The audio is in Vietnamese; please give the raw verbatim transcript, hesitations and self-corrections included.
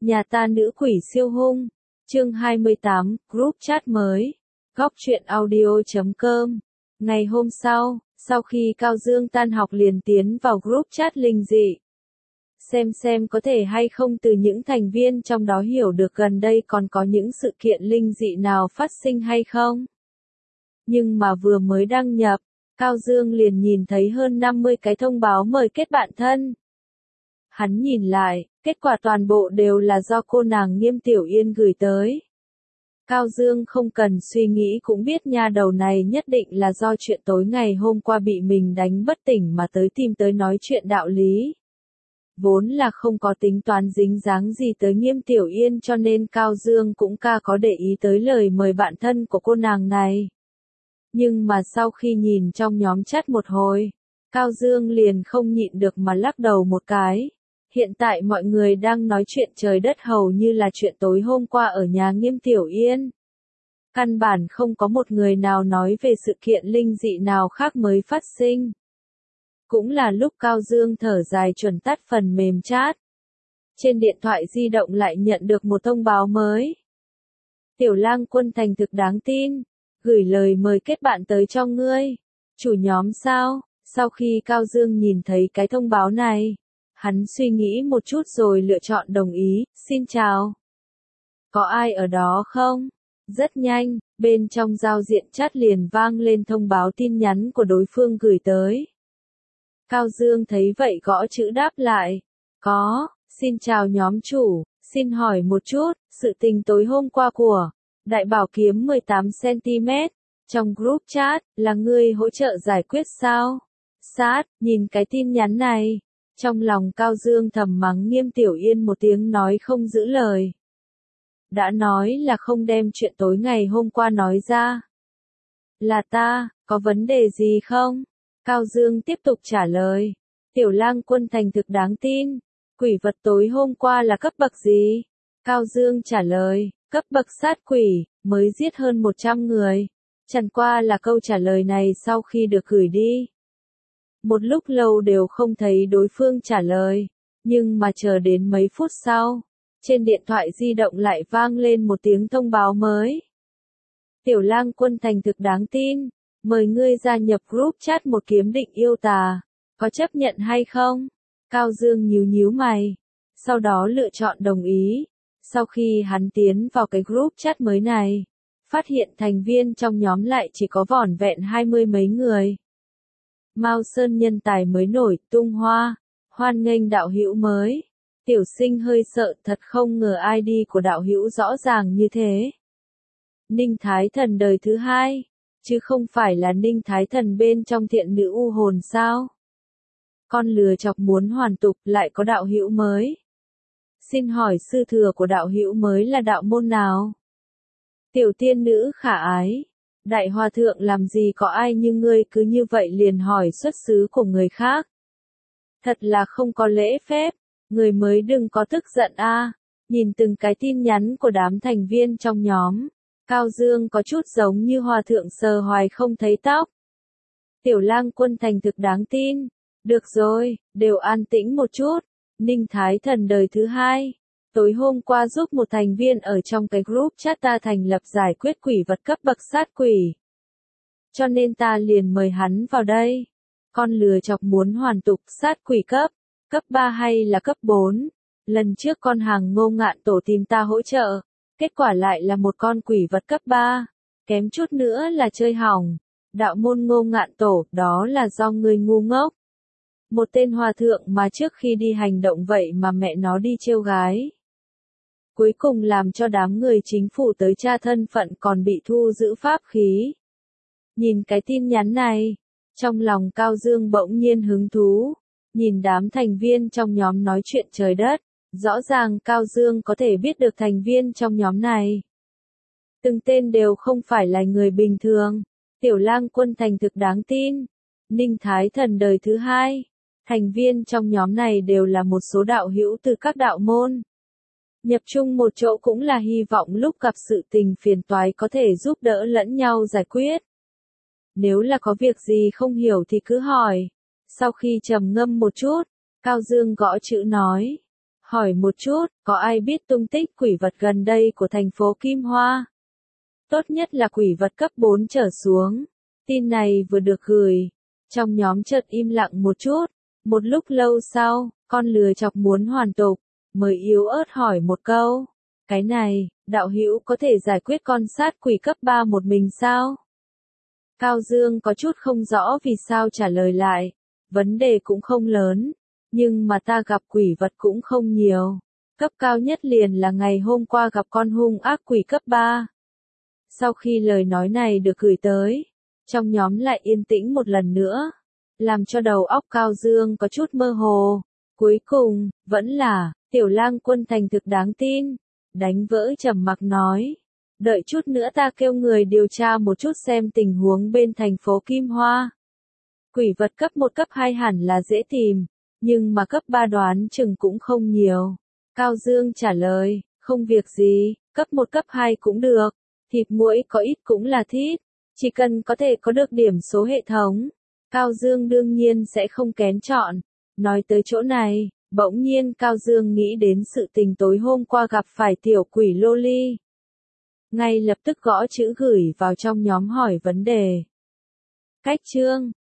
Nhà ta nữ quỷ siêu hung. Chương hai mươi tám, group chat mới. Góc truyện audio chấm com. Ngày hôm sau, sau khi Cao Dương tan học liền tiến vào group chat linh dị. Xem xem có thể hay không từ những thành viên trong đó hiểu được gần đây còn có những sự kiện linh dị nào phát sinh hay không. Nhưng mà vừa mới đăng nhập, Cao Dương liền nhìn thấy hơn năm mươi cái thông báo mời kết bạn thân. Hắn nhìn lại, kết quả toàn bộ đều là do cô nàng Nghiêm Tiểu Yên gửi tới. Cao Dương không cần suy nghĩ cũng biết nha đầu này nhất định là do chuyện tối ngày hôm qua bị mình đánh bất tỉnh mà tới tìm tới nói chuyện đạo lý. Vốn là không có tính toán dính dáng gì tới Nghiêm Tiểu Yên cho nên Cao Dương cũng ca có để ý tới lời mời bạn thân của cô nàng này. Nhưng mà sau khi nhìn trong nhóm chat một hồi, Cao Dương liền không nhịn được mà lắc đầu một cái. Hiện tại mọi người đang nói chuyện trời đất hầu như là chuyện tối hôm qua ở nhà Nghiêm Tiểu Yên. Căn bản không có một người nào nói về sự kiện linh dị nào khác mới phát sinh. Cũng là lúc Cao Dương thở dài chuẩn tắt phần mềm chat. Trên điện thoại di động lại nhận được một thông báo mới. Tiểu Lang Quân thành thực đáng tin, gửi lời mời kết bạn tới cho ngươi. Chủ nhóm sao? Sau khi Cao Dương nhìn thấy cái thông báo này, hắn suy nghĩ một chút rồi lựa chọn đồng ý, xin chào. Có ai ở đó không? Rất nhanh, bên trong giao diện chat liền vang lên thông báo tin nhắn của đối phương gửi tới. Cao Dương thấy vậy gõ chữ đáp lại. Có, xin chào nhóm chủ, xin hỏi một chút, sự tình tối hôm qua của Đại Bảo Kiếm mười tám xăng ti mét, trong group chat, là ngươi hỗ trợ giải quyết sao? Sát, nhìn cái tin nhắn này. Trong lòng Cao Dương thầm mắng Nghiêm Tiểu Yên một tiếng nói không giữ lời. Đã nói là không đem chuyện tối ngày hôm qua nói ra. Là ta, có vấn đề gì không? Cao Dương tiếp tục trả lời. Tiểu Lang Quân thành thực đáng tin. Quỷ vật tối hôm qua là cấp bậc gì? Cao Dương trả lời, cấp bậc sát quỷ, mới giết hơn một trăm người. Chẳng qua là câu trả lời này sau khi được gửi đi. Một lúc lâu đều không thấy đối phương trả lời, nhưng mà chờ đến mấy phút sau, trên điện thoại di động lại vang lên một tiếng thông báo mới. Tiểu Lang Quân thành thực đáng tin, mời ngươi gia nhập group chat một kiếm định yêu tà, có chấp nhận hay không? Cao Dương nhíu nhíu mày, sau đó lựa chọn đồng ý. Sau khi hắn tiến vào cái group chat mới này, phát hiện thành viên trong nhóm lại chỉ có vỏn vẹn hai mươi mấy người. Mao Sơn nhân tài mới nổi, tung hoa, hoan nghênh đạo hữu mới. Tiểu Sinh hơi sợ, thật không ngờ i đê của đạo hữu rõ ràng như thế. Ninh Thái Thần đời thứ hai, chứ không phải là Ninh Thái Thần bên trong thiện nữ u hồn sao? Con lừa chọc muốn hoàn tục lại có đạo hữu mới. Xin hỏi sư thừa của đạo hữu mới là đạo môn nào? Tiểu tiên nữ khả ái. Đại hòa thượng làm gì có ai như ngươi cứ như vậy liền hỏi xuất xứ của người khác. Thật là không có lễ phép, người mới đừng có tức giận a. Nhìn từng cái tin nhắn của đám thành viên trong nhóm, Cao Dương có chút giống như hòa thượng sờ hoài không thấy tóc. Tiểu Lang Quân thành thực đáng tin. Được rồi, đều an tĩnh một chút. Ninh Thái Thần đời thứ hai. Tối hôm qua giúp một thành viên ở trong cái group chat ta thành lập giải quyết quỷ vật cấp bậc sát quỷ. Cho nên ta liền mời hắn vào đây. Con lừa chọc muốn hoàn tục sát quỷ cấp, cấp ba hay là cấp bốn. Lần trước con hàng Ngô Ngạn Tổ tìm ta hỗ trợ, kết quả lại là một con quỷ vật cấp ba. Kém chút nữa là chơi hỏng. Đạo môn Ngô Ngạn Tổ, đó là do người ngu ngốc. Một tên hòa thượng mà trước khi đi hành động vậy mà mẹ nó đi trêu gái. Cuối cùng làm cho đám người chính phủ tới tra thân phận còn bị thu giữ pháp khí. Nhìn cái tin nhắn này, trong lòng Cao Dương bỗng nhiên hứng thú. Nhìn đám thành viên trong nhóm nói chuyện trời đất, rõ ràng Cao Dương có thể biết được thành viên trong nhóm này. Từng tên đều không phải là người bình thường. Tiểu Lang Quân thành thực đáng tin. Ninh Thái Thần đời thứ hai. Thành viên trong nhóm này đều là một số đạo hữu từ các đạo môn. Nhập chung một chỗ cũng là hy vọng lúc gặp sự tình phiền toái có thể giúp đỡ lẫn nhau giải quyết. Nếu là có việc gì không hiểu thì cứ hỏi. Sau khi trầm ngâm một chút, Cao Dương gõ chữ nói. Hỏi một chút, có ai biết tung tích quỷ vật gần đây của thành phố Kim Hoa? Tốt nhất là quỷ vật cấp bốn trở xuống. Tin này vừa được gửi. Trong nhóm chợt im lặng một chút. Một lúc lâu sau, con lừa chọc muốn hoàn tục, mới yếu ớt hỏi một câu. Cái này, đạo hữu có thể giải quyết con sát quỷ cấp ba một mình sao? Cao Dương có chút không rõ vì sao trả lời lại. Vấn đề cũng không lớn. Nhưng mà ta gặp quỷ vật cũng không nhiều. Cấp cao nhất liền là ngày hôm qua gặp con hung ác quỷ cấp ba. Sau khi lời nói này được gửi tới, trong nhóm lại yên tĩnh một lần nữa, làm cho đầu óc Cao Dương có chút mơ hồ. Cuối cùng, vẫn là, Tiểu Lang Quân thành thực đáng tin. Đánh vỡ trầm mặc nói. Đợi chút nữa ta kêu người điều tra một chút xem tình huống bên thành phố Kim Hoa. Quỷ vật cấp một cấp hai hẳn là dễ tìm, nhưng mà cấp ba đoán chừng cũng không nhiều. Cao Dương trả lời, không việc gì, cấp một cấp hai cũng được. Thịt muỗi có ít cũng là thịt, chỉ cần có thể có được điểm số hệ thống. Cao Dương đương nhiên sẽ không kén chọn. Nói tới chỗ này, bỗng nhiên Cao Dương nghĩ đến sự tình tối hôm qua gặp phải tiểu quỷ Loli. Ngay lập tức gõ chữ gửi vào trong nhóm hỏi vấn đề. Cách chương